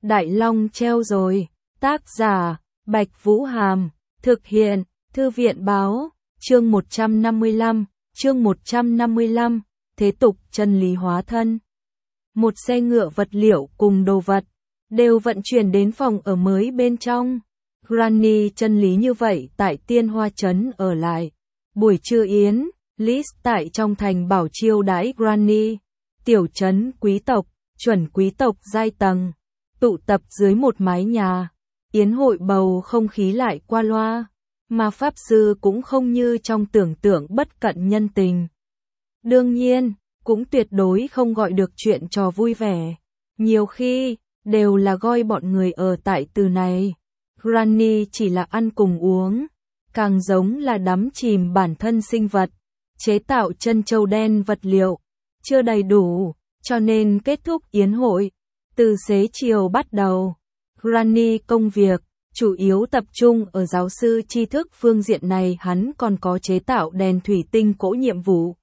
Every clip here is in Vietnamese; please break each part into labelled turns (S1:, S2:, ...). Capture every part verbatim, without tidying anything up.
S1: Đại Long treo rồi. Tác giả, Bạch Vũ Hàm. Thực hiện, Thư viện Báo. Chương một trăm năm mươi lăm. Chương một trăm năm mươi lăm. Thế tục chân lý hóa thân. Một xe ngựa vật liệu cùng đồ vật đều vận chuyển đến phòng ở mới bên trong. Granny chân lý như vậy tại Tiên Hoa Trấn ở lại. Buổi trưa yến, Liz tại trong thành bảo chiêu đãi Granny. Tiểu trấn quý tộc, chuẩn quý tộc giai tầng, tụ tập dưới một mái nhà. Yến hội bầu không khí lại qua loa, mà pháp sư cũng không như trong tưởng tượng bất cận nhân tình. Đương nhiên, cũng tuyệt đối không gọi được chuyện trò vui vẻ. Nhiều khi, đều là gọi bọn người ở tại từ này. Granny chỉ là ăn cùng uống, càng giống là đắm chìm bản thân sinh vật, chế tạo chân châu đen vật liệu, chưa đầy đủ, cho nên kết thúc yến hội. Từ xế chiều bắt đầu, Granny công việc, chủ yếu tập trung ở giáo sư tri thức phương diện này, hắn còn có chế tạo đèn thủy tinh cỗ nhiệm vụ.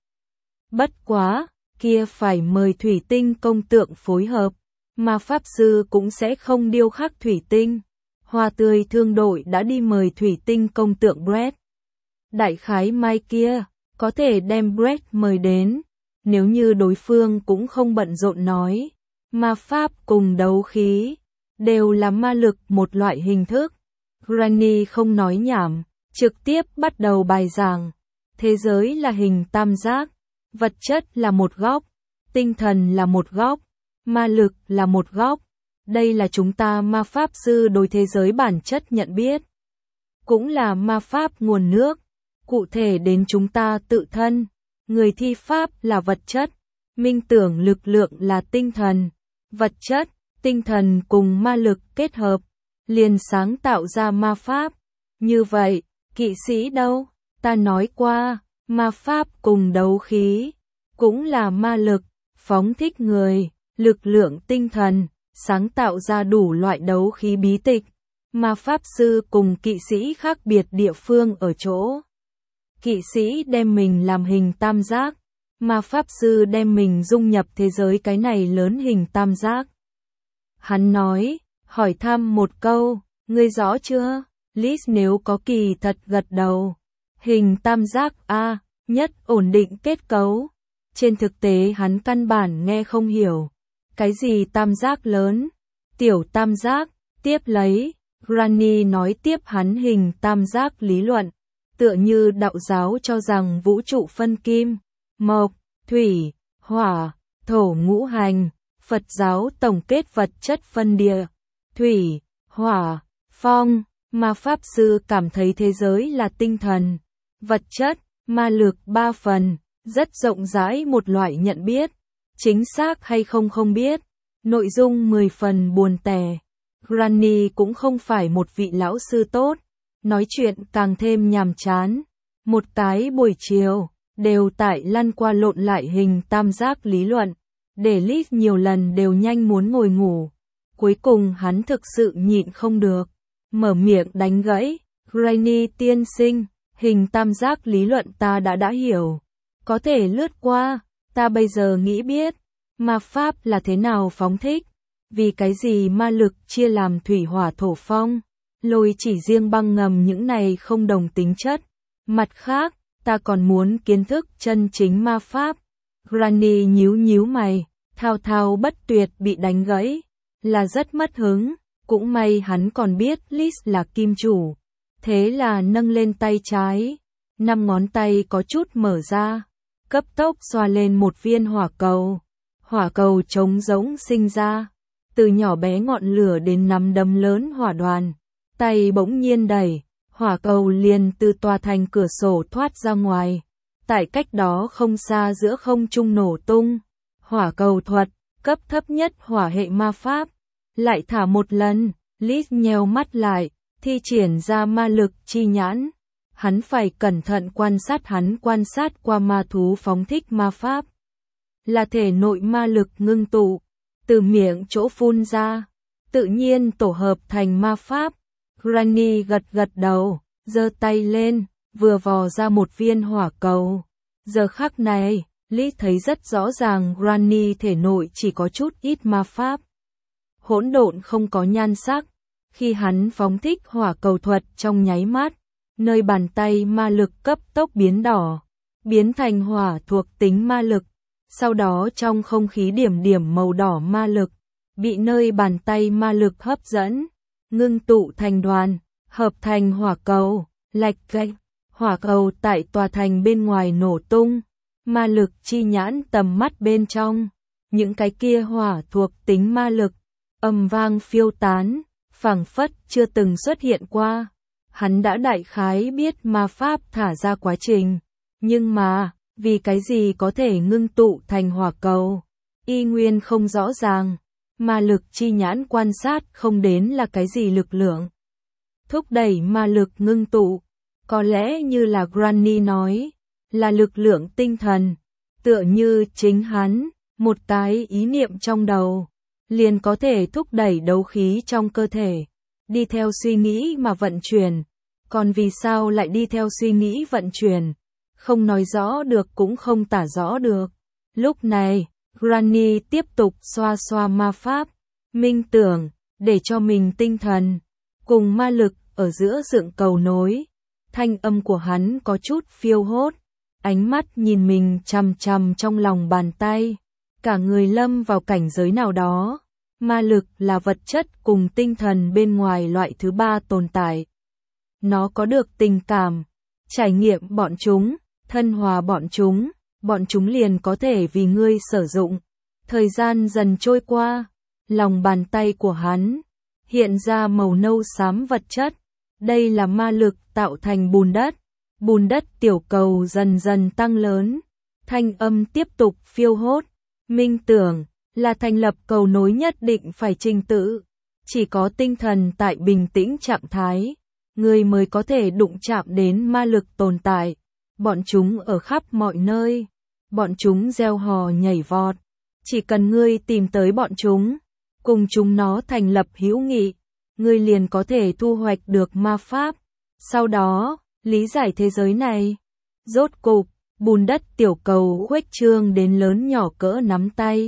S1: Bất quá, kia phải mời thủy tinh công tượng phối hợp, mà pháp sư cũng sẽ không điêu khắc thủy tinh. Hoa tươi thương đội đã đi mời thủy tinh công tượng Brett. Đại khái mai kia, có thể đem Brett mời đến, nếu như đối phương cũng không bận rộn nói. Ma pháp cùng đấu khí, đều là ma lực một loại hình thức. Granny không nói nhảm, trực tiếp bắt đầu bài giảng. Thế giới là hình tam giác, vật chất là một góc, tinh thần là một góc, ma lực là một góc. Đây là chúng ta ma pháp sư đối thế giới bản chất nhận biết. Cũng là ma pháp nguồn nước, cụ thể đến chúng ta tự thân. Người thi pháp là vật chất, minh tưởng lực lượng là tinh thần. Vật chất, tinh thần cùng ma lực kết hợp, liền sáng tạo ra ma pháp. Như vậy, kỵ sĩ đâu? Ta nói qua, ma pháp cùng đấu khí, cũng là ma lực, phóng thích người, lực lượng tinh thần, sáng tạo ra đủ loại đấu khí bí tịch. Ma pháp sư cùng kỵ sĩ khác biệt địa phương ở chỗ. Kỵ sĩ đem mình làm hình tam giác, ma pháp sư đem mình dung nhập thế giới cái này lớn hình tam giác. Hắn nói, hỏi thăm một câu, ngươi rõ chưa? Liz nếu có kỳ thật gật đầu. Hình tam giác A, nhất ổn định kết cấu. Trên thực tế hắn căn bản nghe không hiểu. Cái gì tam giác lớn? Tiểu tam giác, tiếp lấy. Granny nói tiếp hắn hình tam giác lý luận. Tựa như đạo giáo cho rằng vũ trụ phân kim, mộc, thủy, hỏa, thổ ngũ hành. Phật giáo tổng kết vật chất phân địa, thủy, hỏa, phong. Ma pháp sư cảm thấy thế giới là tinh thần, vật chất, ma lực ba phần, rất rộng rãi một loại nhận biết. Chính xác hay không không biết, nội dung mười phần buồn tẻ. Granny cũng không phải một vị lão sư tốt, nói chuyện càng thêm nhàm chán. Một cái buổi chiều, đều tại lăn qua lộn lại hình tam giác lý luận. Để Liz nhiều lần đều nhanh muốn ngồi ngủ. Cuối cùng hắn thực sự nhịn không được, mở miệng đánh gãy. Granny tiên sinh, hình tam giác lý luận ta đã đã hiểu, có thể lướt qua. Ta bây giờ nghĩ biết, ma pháp là thế nào phóng thích. Vì cái gì ma lực chia làm thủy hỏa thổ phong, lôi chỉ riêng băng ngầm những này không đồng tính chất. Mặt khác, ta còn muốn kiến thức chân chính ma pháp. Granny nhíu nhíu mày, thao thao bất tuyệt bị đánh gãy, là rất mất hứng. Cũng may hắn còn biết Liz là kim chủ, thế là nâng lên tay trái, năm ngón tay có chút mở ra, cấp tốc xoa lên một viên hỏa cầu. Hỏa cầu trống rỗng sinh ra, từ nhỏ bé ngọn lửa đến nắm đấm lớn hỏa đoàn. Tay bỗng nhiên đẩy, hỏa cầu liền từ tòa thành cửa sổ thoát ra ngoài, tại cách đó không xa giữa không trung nổ tung. Hỏa cầu thuật, cấp thấp nhất hỏa hệ ma pháp. Lại thả một lần, Liz nheo mắt lại, thi triển ra ma lực chi nhãn. Hắn phải cẩn thận quan sát hắn quan sát qua ma thú phóng thích ma pháp. Là thể nội ma lực ngưng tụ, từ miệng chỗ phun ra, tự nhiên tổ hợp thành ma pháp. Granny gật gật đầu, giơ tay lên, vừa vò ra một viên hỏa cầu. Giờ khắc này, Liz thấy rất rõ ràng Granny thể nội chỉ có chút ít ma pháp. hỗn độn không có nhan sắc. Khi hắn phóng thích hỏa cầu thuật trong nháy mắt, nơi bàn tay ma lực cấp tốc biến đỏ, biến thành hỏa thuộc tính ma lực. Sau đó trong không khí điểm điểm màu đỏ ma lực, bị nơi bàn tay ma lực hấp dẫn, ngưng tụ thành đoàn, hợp thành hỏa cầu, lạch cạch. Hỏa cầu tại tòa thành bên ngoài nổ tung, ma lực chi nhãn tầm mắt bên trong. Những cái kia hỏa thuộc tính ma lực, ầm vang phiêu tán, phảng phất chưa từng xuất hiện qua. Hắn đã đại khái biết ma pháp thả ra quá trình, nhưng mà, vì cái gì có thể ngưng tụ thành hỏa cầu, y nguyên không rõ ràng. Ma lực chi nhãn quan sát không đến là cái gì lực lượng thúc đẩy ma lực ngưng tụ, có lẽ như là Granny nói, là lực lượng tinh thần, tựa như chính hắn, một cái ý niệm trong đầu, liền có thể thúc đẩy đấu khí trong cơ thể, đi theo suy nghĩ mà vận chuyển. Còn vì sao lại đi theo suy nghĩ vận chuyển? Không nói rõ được cũng không tả rõ được. Lúc này, Granny tiếp tục xoa xoa ma pháp, minh tưởng, để cho mình tinh thần, cùng ma lực ở giữa dựng cầu nối. Thanh âm của hắn có chút phiêu hốt, ánh mắt nhìn mình chằm chằm trong lòng bàn tay, cả người lâm vào cảnh giới nào đó. Ma lực là vật chất cùng tinh thần bên ngoài loại thứ ba tồn tại. Nó có được tình cảm, trải nghiệm bọn chúng, thân hòa bọn chúng, bọn chúng liền có thể vì ngươi sử dụng. Thời gian dần trôi qua, lòng bàn tay của hắn hiện ra màu nâu xám vật chất. Đây là ma lực tạo thành bùn đất. Bùn đất tiểu cầu dần dần tăng lớn. Thanh âm tiếp tục phiêu hốt. Minh tưởng là thành lập cầu nối nhất định phải trình tự. Chỉ có tinh thần tại bình tĩnh trạng thái, người mới có thể đụng chạm đến ma lực tồn tại. Bọn chúng ở khắp mọi nơi. Bọn chúng reo hò nhảy vọt. Chỉ cần ngươi tìm tới bọn chúng, cùng chúng nó thành lập hữu nghị, ngươi liền có thể thu hoạch được ma pháp. Sau đó, lý giải thế giới này. Rốt cục, bùn đất tiểu cầu khuếch trương đến lớn nhỏ cỡ nắm tay.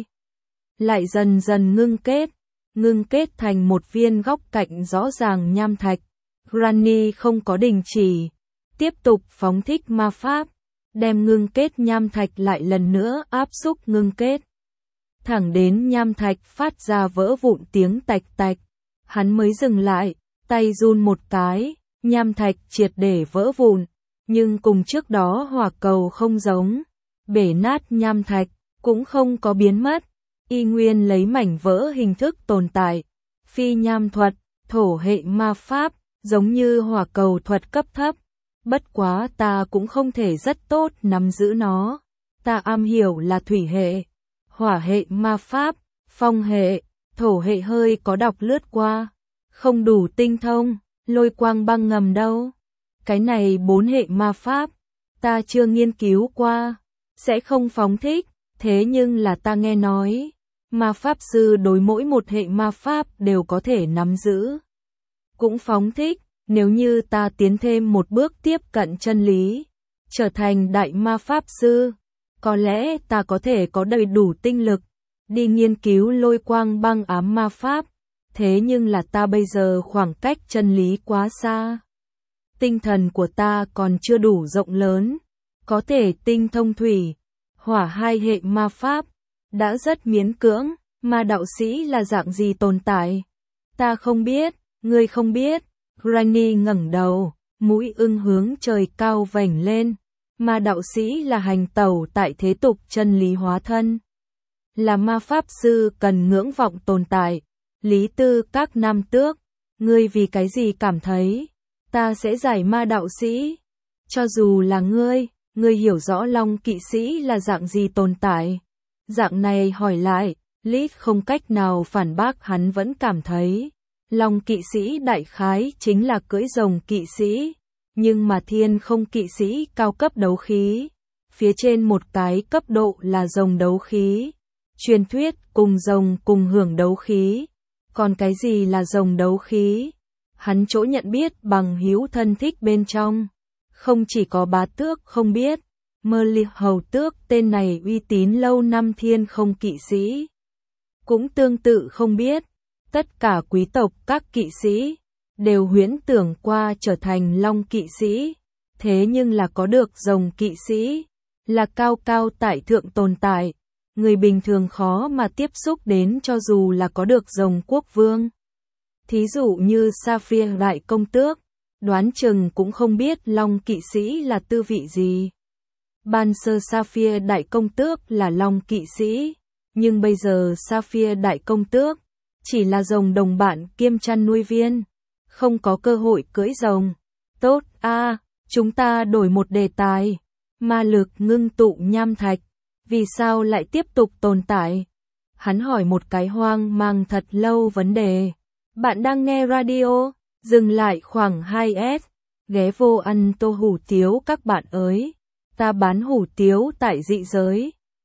S1: Lại dần dần ngưng kết, ngưng kết thành một viên góc cạnh rõ ràng nham thạch. Granny không có đình chỉ, tiếp tục phóng thích ma pháp, đem ngưng kết nham thạch lại lần nữa áp xúc ngưng kết. Thẳng đến nham thạch phát ra vỡ vụn tiếng tạch tạch, hắn mới dừng lại, tay run một cái, nham thạch triệt để vỡ vụn, nhưng cùng trước đó hỏa cầu không giống, bể nát nham thạch cũng không có biến mất, y nguyên lấy mảnh vỡ hình thức tồn tại. Phi nham thuật, thổ hệ ma pháp, giống như hỏa cầu thuật cấp thấp, bất quá ta cũng không thể rất tốt nắm giữ nó. Ta am hiểu là thủy hệ, hỏa hệ ma pháp, phong hệ, thổ hệ hơi có đọc lướt qua, không đủ tinh thông. Lôi quang băng ngầm đâu? Cái này bốn hệ ma pháp, ta chưa nghiên cứu qua, sẽ không phóng thích, thế nhưng là ta nghe nói, ma pháp sư đối mỗi một hệ ma pháp đều có thể nắm giữ, cũng phóng thích. Nếu như ta tiến thêm một bước tiếp cận chân lý, trở thành đại ma pháp sư, có lẽ ta có thể có đầy đủ tinh lực đi nghiên cứu lôi quang băng ám ma pháp. Thế nhưng là ta bây giờ khoảng cách chân lý quá xa. Tinh thần của ta còn chưa đủ rộng lớn, có thể tinh thông thủy, hỏa hai hệ ma pháp, đã rất miễn cưỡng. Ma đạo sĩ là dạng gì tồn tại? Ta không biết, ngươi không biết. Granny ngẩng đầu, mũi ưng hướng trời cao vểnh lên. Ma đạo sĩ là hành tẩu tại thế tục chân lý hóa thân, là ma pháp sư cần ngưỡng vọng tồn tại. Lý tư các nam tước, ngươi vì cái gì cảm thấy ta sẽ giải ma đạo sĩ? Cho dù là ngươi, ngươi hiểu rõ long kỵ sĩ là dạng gì tồn tại. Dạng này hỏi lại, Lít không cách nào phản bác, hắn vẫn cảm thấy long kỵ sĩ đại khái chính là cưỡi rồng kỵ sĩ, nhưng mà thiên không kỵ sĩ cao cấp đấu khí, phía trên một cái cấp độ là rồng đấu khí. Truyền thuyết cùng rồng cùng hưởng đấu khí. Còn cái gì là rồng đấu khí? Hắn chỗ nhận biết bằng hữu thân thích bên trong, không chỉ có bá tước không biết, Merli hầu tước tên này uy tín lâu năm thiên không kỵ sĩ cũng tương tự không biết. tất cả quý tộc các kỵ sĩ đều huyễn tưởng qua trở thành long kỵ sĩ, thế nhưng là có được rồng kỵ sĩ, là cao cao tại thượng tồn tại, người bình thường khó mà tiếp xúc đến cho dù là có được rồng quốc vương. Thí dụ như Sapphire đại công tước, đoán chừng cũng không biết long kỵ sĩ là tư vị gì. Ban sơ Sapphire đại công tước là long kỵ sĩ, nhưng bây giờ Sapphire đại công tước chỉ là rồng đồng bạn kiêm chăn nuôi viên, không có cơ hội cưỡi rồng. Tốt a, à, chúng ta đổi một đề tài. Ma lực ngưng tụ nham thạch, vì sao lại tiếp tục tồn tại? Hắn hỏi một cái hoang mang thật lâu vấn đề. Bạn đang nghe radio, dừng lại khoảng hai s, ghé vô ăn tô hủ tiếu các bạn ơi. Ta bán hủ tiếu tại dị giới.